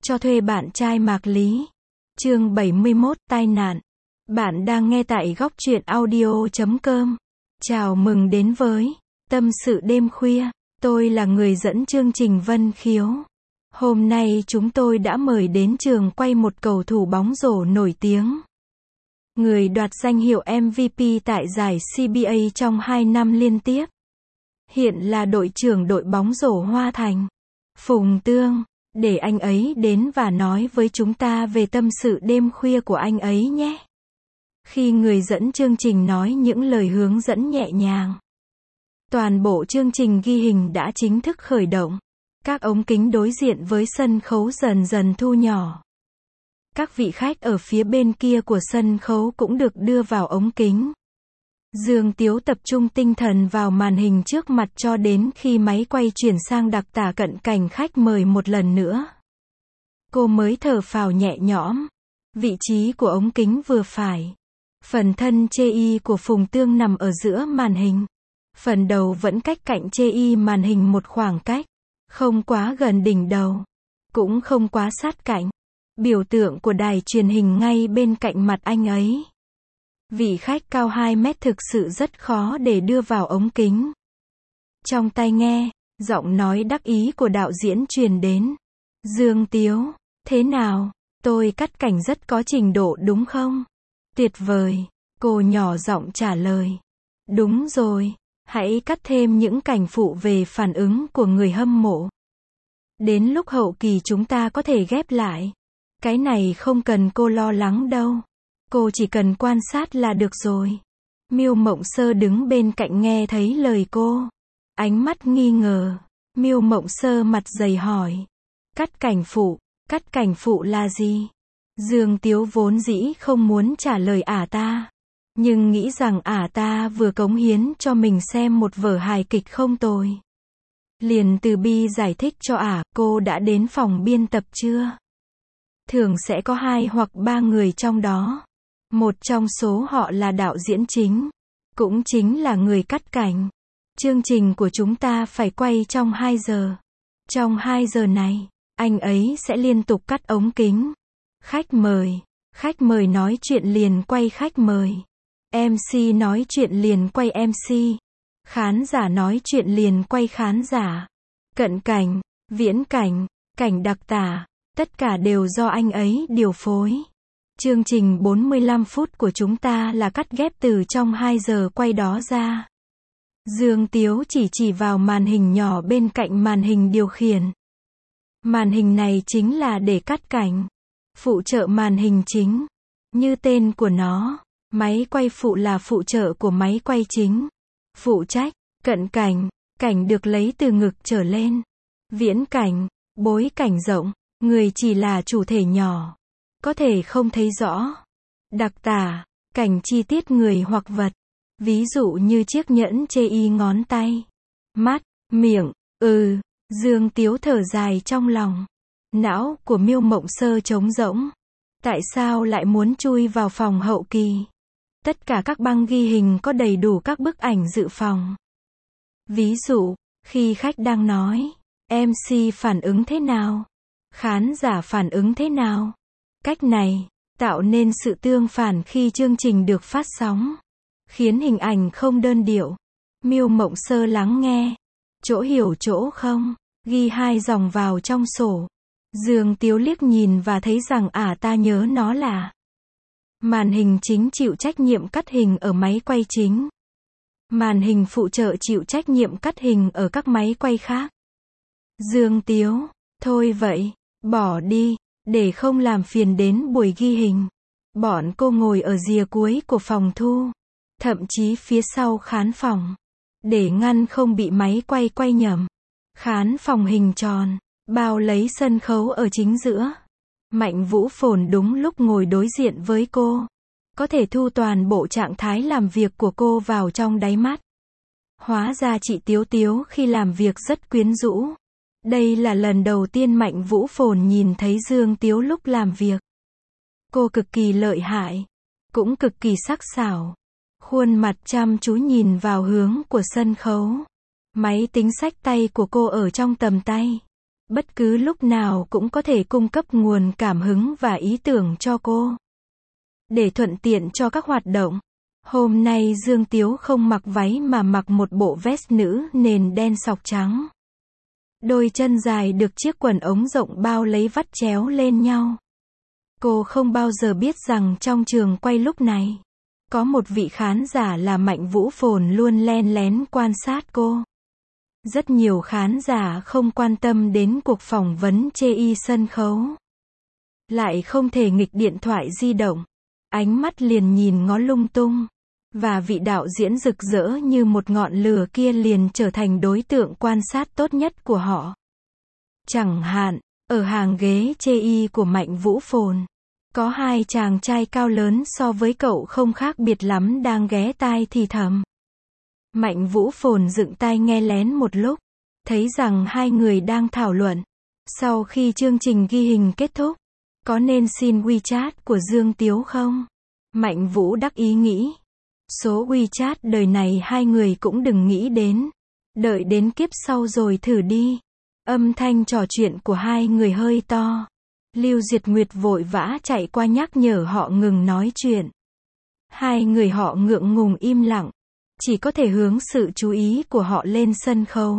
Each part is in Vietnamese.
cho thuê bạn trai Mạc Lý. Chương 71, tai nạn. Bạn đang nghe tại góc truyện audio.com. Chào mừng đến với Tâm sự đêm khuya. Tôi là người dẫn chương trình Vân Khiếu. Hôm nay chúng tôi đã mời đến trường quay một cầu thủ bóng rổ nổi tiếng. Người đoạt danh hiệu MVP tại giải CBA trong 2 năm liên tiếp. Hiện là đội trưởng đội bóng rổ Hoa Thành. Phùng Tương. Để anh ấy đến và nói với chúng ta về tâm sự đêm khuya của anh ấy nhé. Khi người dẫn chương trình nói những lời hướng dẫn nhẹ nhàng, toàn bộ chương trình ghi hình đã chính thức khởi động. Các ống kính đối diện với sân khấu dần dần thu nhỏ. Các vị khách ở phía bên kia của sân khấu cũng được đưa vào ống kính. Dương Tiếu tập trung tinh thần vào màn hình trước mặt cho đến khi máy quay chuyển sang đặc tả cận cảnh khách mời một lần nữa. Cô mới thở phào nhẹ nhõm. Vị trí của ống kính vừa phải. Phần thân chê y của Phùng Tương nằm ở giữa màn hình. Phần đầu vẫn cách cạnh chê y màn hình một khoảng cách. Không quá gần đỉnh đầu. Cũng không quá sát cạnh. Biểu tượng của đài truyền hình ngay bên cạnh mặt anh ấy. Vị khách cao 2 mét thực sự rất khó để đưa vào ống kính. Trong tai nghe, giọng nói đắc ý của đạo diễn truyền đến. Dương Tiếu, thế nào? Tôi cắt cảnh rất có trình độ đúng không? Tuyệt vời, cô nhỏ giọng trả lời. Đúng rồi, hãy cắt thêm những cảnh phụ về phản ứng của người hâm mộ. Đến lúc hậu kỳ chúng ta có thể ghép lại. Cái này không cần cô lo lắng đâu. Cô chỉ cần quan sát là được rồi. Miêu Mộng Sơ đứng bên cạnh nghe thấy lời cô. Ánh mắt nghi ngờ. Miêu Mộng Sơ mặt dày hỏi. Cắt cảnh phụ là gì? Dương Tiếu vốn dĩ không muốn trả lời ta. Nhưng nghĩ rằng ta vừa cống hiến cho mình xem một vở hài kịch không tồi. Liền từ bi giải thích cho cô đã đến phòng biên tập chưa? Thường sẽ có 2 hoặc 3 người trong đó. Một trong số họ là đạo diễn chính, cũng chính là người cắt cảnh. Chương trình của chúng ta phải quay trong 2 giờ. Trong 2 giờ này, anh ấy sẽ liên tục cắt ống kính. Khách mời nói chuyện liền quay khách mời. MC nói chuyện liền quay MC. Khán giả nói chuyện liền quay khán giả. Cận cảnh, viễn cảnh, cảnh đặc tả, tất cả đều do anh ấy điều phối. Chương trình 45 phút của chúng ta là cắt ghép từ trong 2 giờ quay đó ra. Dương Tiếu chỉ vào màn hình nhỏ bên cạnh màn hình điều khiển. Màn hình này chính là để cắt cảnh. Phụ trợ màn hình chính. Như tên của nó, máy quay phụ là phụ trợ của máy quay chính. Phụ trách, cận cảnh, cảnh được lấy từ ngực trở lên. Viễn cảnh, bối cảnh rộng, người chỉ là chủ thể nhỏ. Có thể không thấy rõ. Đặc tả, cảnh chi tiết người hoặc vật. Ví dụ như chiếc nhẫn chê y ngón tay. Mắt, miệng, Dương Tiếu thở dài trong lòng. Não của Miêu Mộng Sơ trống rỗng. Tại sao lại muốn chui vào phòng hậu kỳ? Tất cả các băng ghi hình có đầy đủ các bức ảnh dự phòng. Ví dụ, khi khách đang nói, MC phản ứng thế nào? Khán giả phản ứng thế nào? Cách này, tạo nên sự tương phản khi chương trình được phát sóng. Khiến hình ảnh không đơn điệu. Miêu Mộng Sơ lắng nghe. Chỗ hiểu chỗ không, ghi 2 dòng vào trong sổ. Dương Tiếu liếc nhìn và thấy rằng ta nhớ nó là. Màn hình chính chịu trách nhiệm cắt hình ở máy quay chính. Màn hình phụ trợ chịu trách nhiệm cắt hình ở các máy quay khác. Dương Tiếu, thôi vậy, bỏ đi. Để không làm phiền đến buổi ghi hình. Bọn cô ngồi ở rìa cuối của phòng thu. Thậm chí phía sau khán phòng. Để ngăn không bị máy quay nhầm. Khán phòng hình tròn, bao lấy sân khấu ở chính giữa. Mạnh Vũ Phồn đúng lúc ngồi đối diện với cô. Có thể thu toàn bộ trạng thái làm việc của cô vào trong đáy mắt. Hóa ra chị Tiếu khi làm việc rất quyến rũ. Đây là lần đầu tiên Mạnh Vũ Phồn nhìn thấy Dương Tiếu lúc làm việc. Cô cực kỳ lợi hại, cũng cực kỳ sắc sảo. Khuôn mặt chăm chú nhìn vào hướng của sân khấu. Máy tính xách tay của cô ở trong tầm tay. Bất cứ lúc nào cũng có thể cung cấp nguồn cảm hứng và ý tưởng cho cô. Để thuận tiện cho các hoạt động. Hôm nay Dương Tiếu không mặc váy mà mặc một bộ vest nữ nền đen sọc trắng. Đôi chân dài được chiếc quần ống rộng bao lấy vắt chéo lên nhau. Cô không bao giờ biết rằng trong trường quay lúc này, có một vị khán giả là Mạnh Vũ Phồn luôn len lén quan sát cô. Rất nhiều khán giả không quan tâm đến cuộc phỏng vấn chê y sân khấu. Lại không thể nghịch điện thoại di động. Ánh mắt liền nhìn ngó lung tung. Và vị đạo diễn rực rỡ như một ngọn lửa kia liền trở thành đối tượng quan sát tốt nhất của họ. Chẳng hạn, ở hàng ghế chê y của Mạnh Vũ Phồn, có hai chàng trai cao lớn so với cậu không khác biệt lắm đang ghé tai thì thầm. Mạnh Vũ Phồn dựng tai nghe lén một lúc, thấy rằng hai người đang thảo luận. Sau khi chương trình ghi hình kết thúc, có nên xin WeChat của Dương Tiếu không? Mạnh Vũ đắc ý nghĩ. Số WeChat đời này hai người cũng đừng nghĩ đến. Đợi đến kiếp sau rồi thử đi. Âm thanh trò chuyện của hai người hơi to. Lưu Diệt Nguyệt vội vã chạy qua nhắc nhở họ ngừng nói chuyện. Hai người họ ngượng ngùng im lặng. Chỉ có thể hướng sự chú ý của họ lên sân khấu.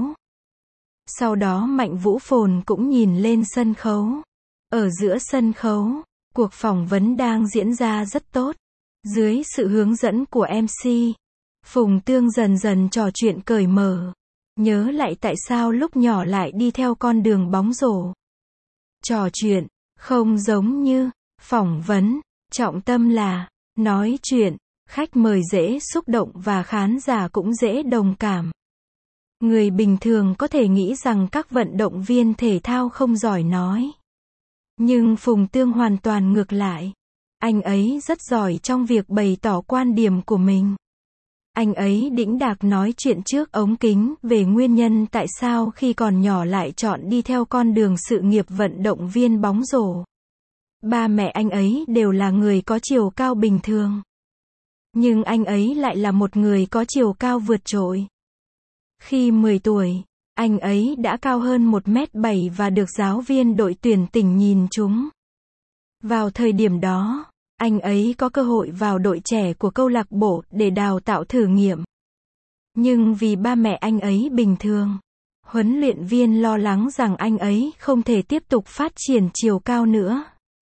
Sau đó Mạnh Vũ Phồn cũng nhìn lên sân khấu. Ở giữa sân khấu, cuộc phỏng vấn đang diễn ra rất tốt. Dưới sự hướng dẫn của MC, Phùng Tương dần dần trò chuyện cởi mở. Nhớ lại tại sao lúc nhỏ lại đi theo con đường bóng rổ. Trò chuyện, không giống như phỏng vấn, trọng tâm là nói chuyện, khách mời dễ xúc động và khán giả cũng dễ đồng cảm. Người bình thường có thể nghĩ rằng các vận động viên thể thao không giỏi nói. Nhưng Phùng Tương hoàn toàn ngược lại. Anh ấy rất giỏi trong việc bày tỏ quan điểm của mình. Anh ấy đĩnh đạc nói chuyện trước ống kính về nguyên nhân tại sao khi còn nhỏ lại chọn đi theo con đường sự nghiệp vận động viên bóng rổ. Ba mẹ anh ấy đều là người có chiều cao bình thường. Nhưng anh ấy lại là một người có chiều cao vượt trội. Khi 10 tuổi, anh ấy đã cao hơn 1m7 và được giáo viên đội tuyển tỉnh nhìn trúng. Vào thời điểm đó, anh ấy có cơ hội vào đội trẻ của câu lạc bộ để đào tạo thử nghiệm. Nhưng vì ba mẹ anh ấy bình thường, huấn luyện viên lo lắng rằng anh ấy không thể tiếp tục phát triển chiều cao nữa.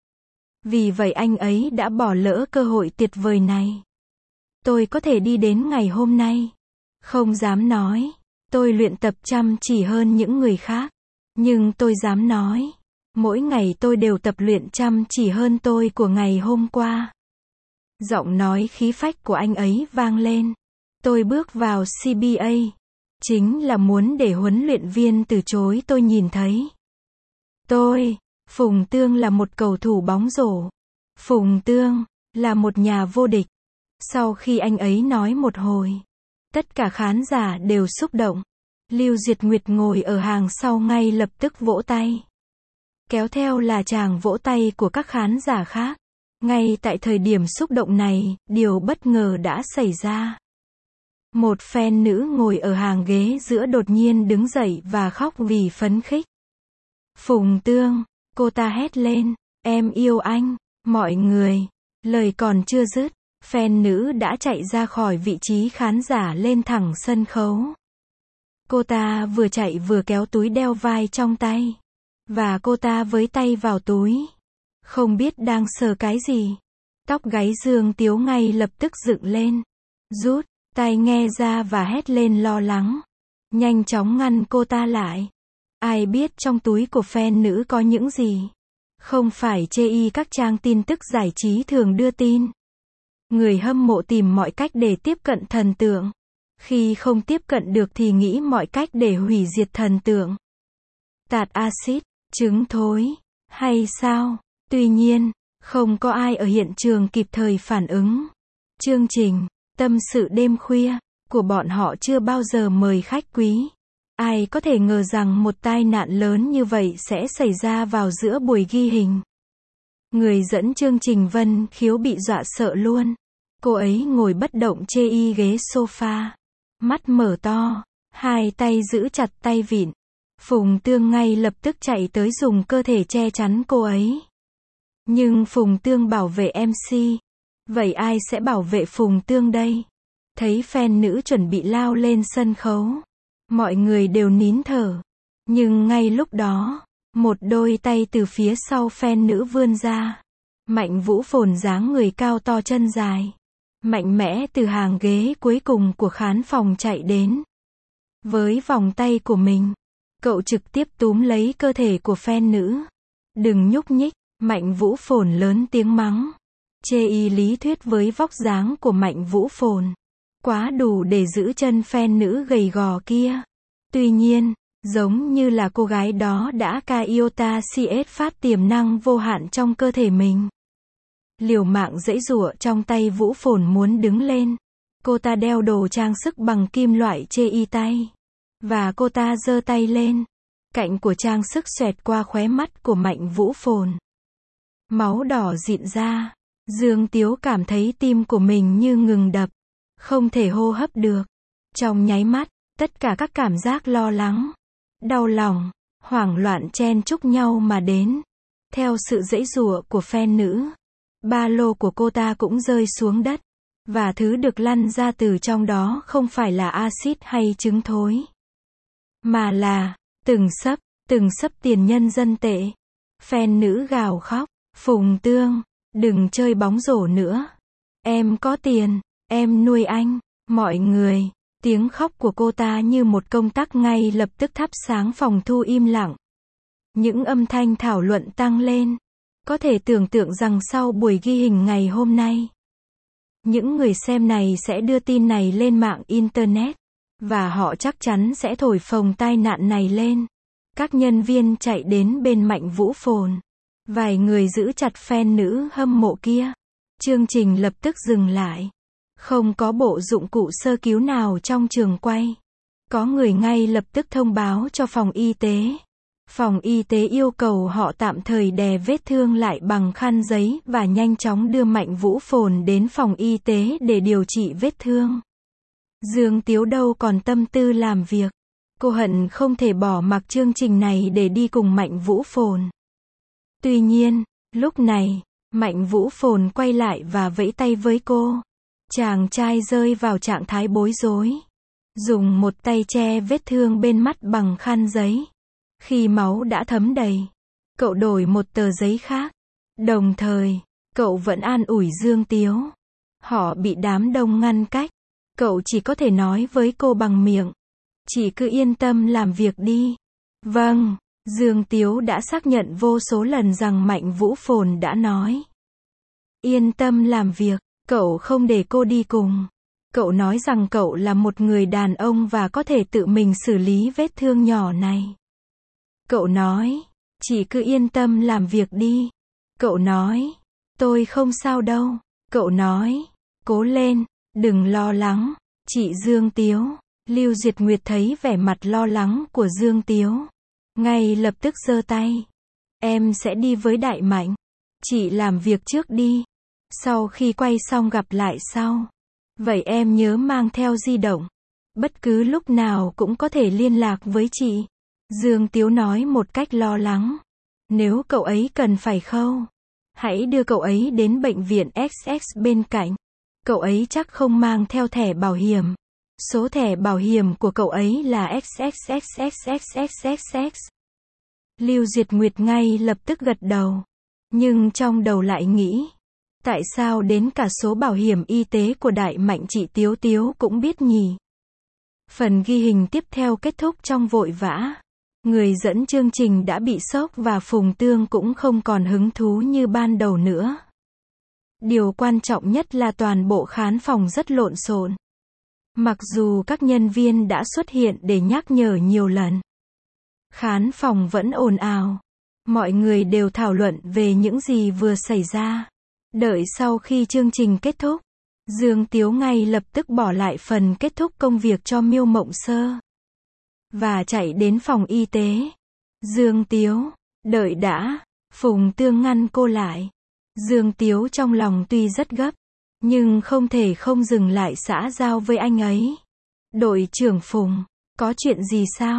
Vì vậy anh ấy đã bỏ lỡ cơ hội tuyệt vời này. Tôi có thể đi đến ngày hôm nay. Không dám nói, tôi luyện tập chăm chỉ hơn những người khác. Nhưng tôi dám nói, mỗi ngày tôi đều tập luyện chăm chỉ hơn tôi của ngày hôm qua. Giọng nói khí phách của anh ấy vang lên. Tôi bước vào CBA. Chính là muốn để huấn luyện viên từ chối tôi nhìn thấy. Phùng Tương là một cầu thủ bóng rổ. Phùng Tương là một nhà vô địch. Sau khi anh ấy nói một hồi, tất cả khán giả đều xúc động. Lưu Diệt Nguyệt ngồi ở hàng sau ngay lập tức vỗ tay. Kéo theo là tràng vỗ tay của các khán giả khác. Ngay tại thời điểm xúc động này, điều bất ngờ đã xảy ra. Một fan nữ ngồi ở hàng ghế giữa đột nhiên đứng dậy và khóc vì phấn khích. Phùng Tương, cô ta hét lên, em yêu anh, mọi người. Lời còn chưa dứt, fan nữ đã chạy ra khỏi vị trí khán giả lên thẳng sân khấu. Cô ta vừa chạy vừa kéo túi đeo vai trong tay. Và cô ta với tay vào túi. Không biết đang sờ cái gì. Tóc gáy Dương Tiếu ngay lập tức dựng lên. Rút tai nghe ra và hét lên lo lắng. Nhanh chóng ngăn cô ta lại. Ai biết trong túi của fan nữ có những gì? Không phải chê y các trang tin tức giải trí thường đưa tin. Người hâm mộ tìm mọi cách để tiếp cận thần tượng. Khi không tiếp cận được thì nghĩ mọi cách để hủy diệt thần tượng. Tạt axit, trứng thối, hay sao? Tuy nhiên, không có ai ở hiện trường kịp thời phản ứng. Chương trình Tâm sự đêm khuya của bọn họ chưa bao giờ mời khách quý. Ai có thể ngờ rằng một tai nạn lớn như vậy sẽ xảy ra vào giữa buổi ghi hình. Người dẫn chương trình Vân Khiếu bị dọa sợ luôn. Cô ấy ngồi bất động chê y ghế sofa. Mắt mở to, hai tay giữ chặt tay vịn. Phùng Tương ngay lập tức chạy tới dùng cơ thể che chắn cô ấy. Nhưng Phùng Tương bảo vệ MC. Vậy ai sẽ bảo vệ Phùng Tương đây? Thấy fan nữ chuẩn bị lao lên sân khấu. Mọi người đều nín thở. Nhưng ngay lúc đó, một đôi tay từ phía sau fan nữ vươn ra. Mạnh Vũ Phồn dáng người cao to chân dài. Mạnh mẽ từ hàng ghế cuối cùng của khán phòng chạy đến. Với vòng tay của mình, cậu trực tiếp túm lấy cơ thể của fan nữ. Đừng nhúc nhích, Mạnh Vũ Phồn lớn tiếng mắng. Chê y lý thuyết với vóc dáng của Mạnh Vũ Phồn. Quá đủ để giữ chân fan nữ gầy gò kia. Tuy nhiên, giống như là cô gái đó đã ca iota CS phát tiềm năng vô hạn trong cơ thể mình. Liều mạng giãy giụa trong tay Vũ Phồn muốn đứng lên. Cô ta đeo đồ trang sức bằng kim loại chê y tay. Và cô ta giơ tay lên. Cạnh của trang sức xoẹt qua khóe mắt của Mạnh Vũ Phồn. Máu đỏ rịn ra. Dương Tiếu cảm thấy tim của mình như ngừng đập. Không thể hô hấp được. Trong nháy mắt, tất cả các cảm giác lo lắng, đau lòng, hoảng loạn chen chúc nhau mà đến. Theo sự giãy giụa của fan nữ, ba lô của cô ta cũng rơi xuống đất. Và thứ được lăn ra từ trong đó không phải là axit hay trứng thối. Mà là, từng sấp tiền nhân dân tệ. Fan nữ gào khóc, Phùng Tương, đừng chơi bóng rổ nữa. Em có tiền, em nuôi anh, mọi người. Tiếng khóc của cô ta như một công tắc ngay lập tức thắp sáng phòng thu im lặng. Những âm thanh thảo luận tăng lên. Có thể tưởng tượng rằng sau buổi ghi hình ngày hôm nay, những người xem này sẽ đưa tin này lên mạng Internet. Và họ chắc chắn sẽ thổi phồng tai nạn này lên. Các nhân viên chạy đến bên Mạnh Vũ Phồn. Vài người giữ chặt fan nữ hâm mộ kia. Chương trình lập tức dừng lại. Không có bộ dụng cụ sơ cứu nào trong trường quay. Có người ngay lập tức thông báo cho phòng y tế. Phòng y tế yêu cầu họ tạm thời đè vết thương lại bằng khăn giấy và nhanh chóng đưa Mạnh Vũ Phồn đến phòng y tế để điều trị vết thương. Dương Tiếu đâu còn tâm tư làm việc. Cô hận không thể bỏ mặc chương trình này để đi cùng Mạnh Vũ Phồn. Tuy nhiên, lúc này, Mạnh Vũ Phồn quay lại và vẫy tay với cô. Chàng trai rơi vào trạng thái bối rối. Dùng một tay che vết thương bên mắt bằng khăn giấy. Khi máu đã thấm đầy, cậu đổi một tờ giấy khác. Đồng thời, cậu vẫn an ủi Dương Tiếu. Họ bị đám đông ngăn cách. Cậu chỉ có thể nói với cô bằng miệng. Chị cứ yên tâm làm việc đi. Vâng, Dương Tiếu đã xác nhận vô số lần rằng Mạnh Vũ Phồn đã nói. Yên tâm làm việc. Cậu không để cô đi cùng. Cậu nói rằng cậu là một người đàn ông và có thể tự mình xử lý vết thương nhỏ này. Cậu nói, chị cứ yên tâm làm việc đi. Cậu nói, tôi không sao đâu. Cậu nói, cố lên, đừng lo lắng. Chị Dương Tiếu. Lưu Duyệt Nguyệt thấy vẻ mặt lo lắng của Dương Tiếu. Ngay lập tức giơ tay. Em sẽ đi với Đại Mạnh. Chị làm việc trước đi. Sau khi quay xong gặp lại sau. Vậy em nhớ mang theo di động. Bất cứ lúc nào cũng có thể liên lạc với chị. Dương Tiếu nói một cách lo lắng. Nếu cậu ấy cần phải khâu, hãy đưa cậu ấy đến bệnh viện XX bên cạnh. Cậu ấy chắc không mang theo thẻ bảo hiểm. Số thẻ bảo hiểm của cậu ấy là XXXXXXXX. Lưu Duyệt Nguyệt ngay lập tức gật đầu. Nhưng trong đầu lại nghĩ. Tại sao đến cả số bảo hiểm y tế của Đại Mạnh chị Tiếu Tiếu cũng biết nhỉ? Phần ghi hình tiếp theo kết thúc trong vội vã. Người dẫn chương trình đã bị sốc và Phùng Tương cũng không còn hứng thú như ban đầu nữa. Điều quan trọng nhất là toàn bộ khán phòng rất lộn xộn. Mặc dù các nhân viên đã xuất hiện để nhắc nhở nhiều lần, khán phòng vẫn ồn ào. Mọi người đều thảo luận về những gì vừa xảy ra. Đợi sau khi chương trình kết thúc, Dương Tiếu ngay lập tức bỏ lại phần kết thúc công việc cho Miêu Mộng Sơ và chạy đến phòng y tế. Dương Tiếu, đợi đã. Phùng Tương ngăn cô lại. Dương Tiếu trong lòng tuy rất gấp, nhưng không thể không dừng lại xã giao với anh ấy. Đội trưởng Phùng, có chuyện gì sao?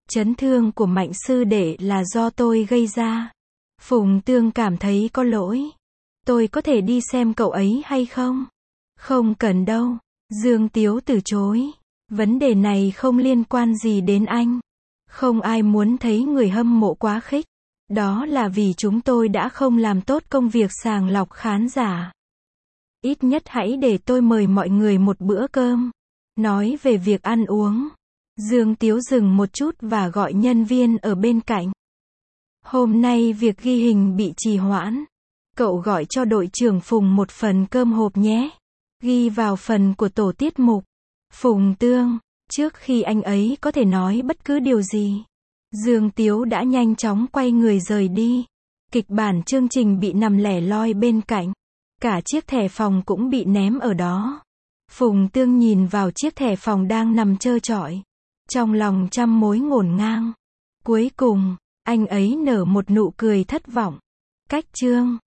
Chấn thương của Mạnh sư đệ là do tôi gây ra. Phùng Tương cảm thấy có lỗi. Tôi có thể đi xem cậu ấy hay không? Không cần đâu. Dương Tiếu từ chối. Vấn đề này không liên quan gì đến anh. Không ai muốn thấy người hâm mộ quá khích. Đó là vì chúng tôi đã không làm tốt công việc sàng lọc khán giả. Ít nhất hãy để tôi mời mọi người một bữa cơm. Nói về việc ăn uống. Dương Tiếu dừng một chút và gọi nhân viên ở bên cạnh. Hôm nay việc ghi hình bị trì hoãn. Cậu gọi cho đội trưởng Phùng một phần cơm hộp nhé. Ghi vào phần của tổ tiết mục. Phùng Tương, trước khi anh ấy có thể nói bất cứ điều gì, Dương Tiếu đã nhanh chóng quay người rời đi. Kịch bản chương trình bị nằm lẻ loi bên cạnh. Cả chiếc thẻ phòng cũng bị ném ở đó. Phùng Tương nhìn vào chiếc thẻ phòng đang nằm trơ trọi. Trong lòng trăm mối ngổn ngang. Cuối cùng, anh ấy nở một nụ cười thất vọng. Cách chương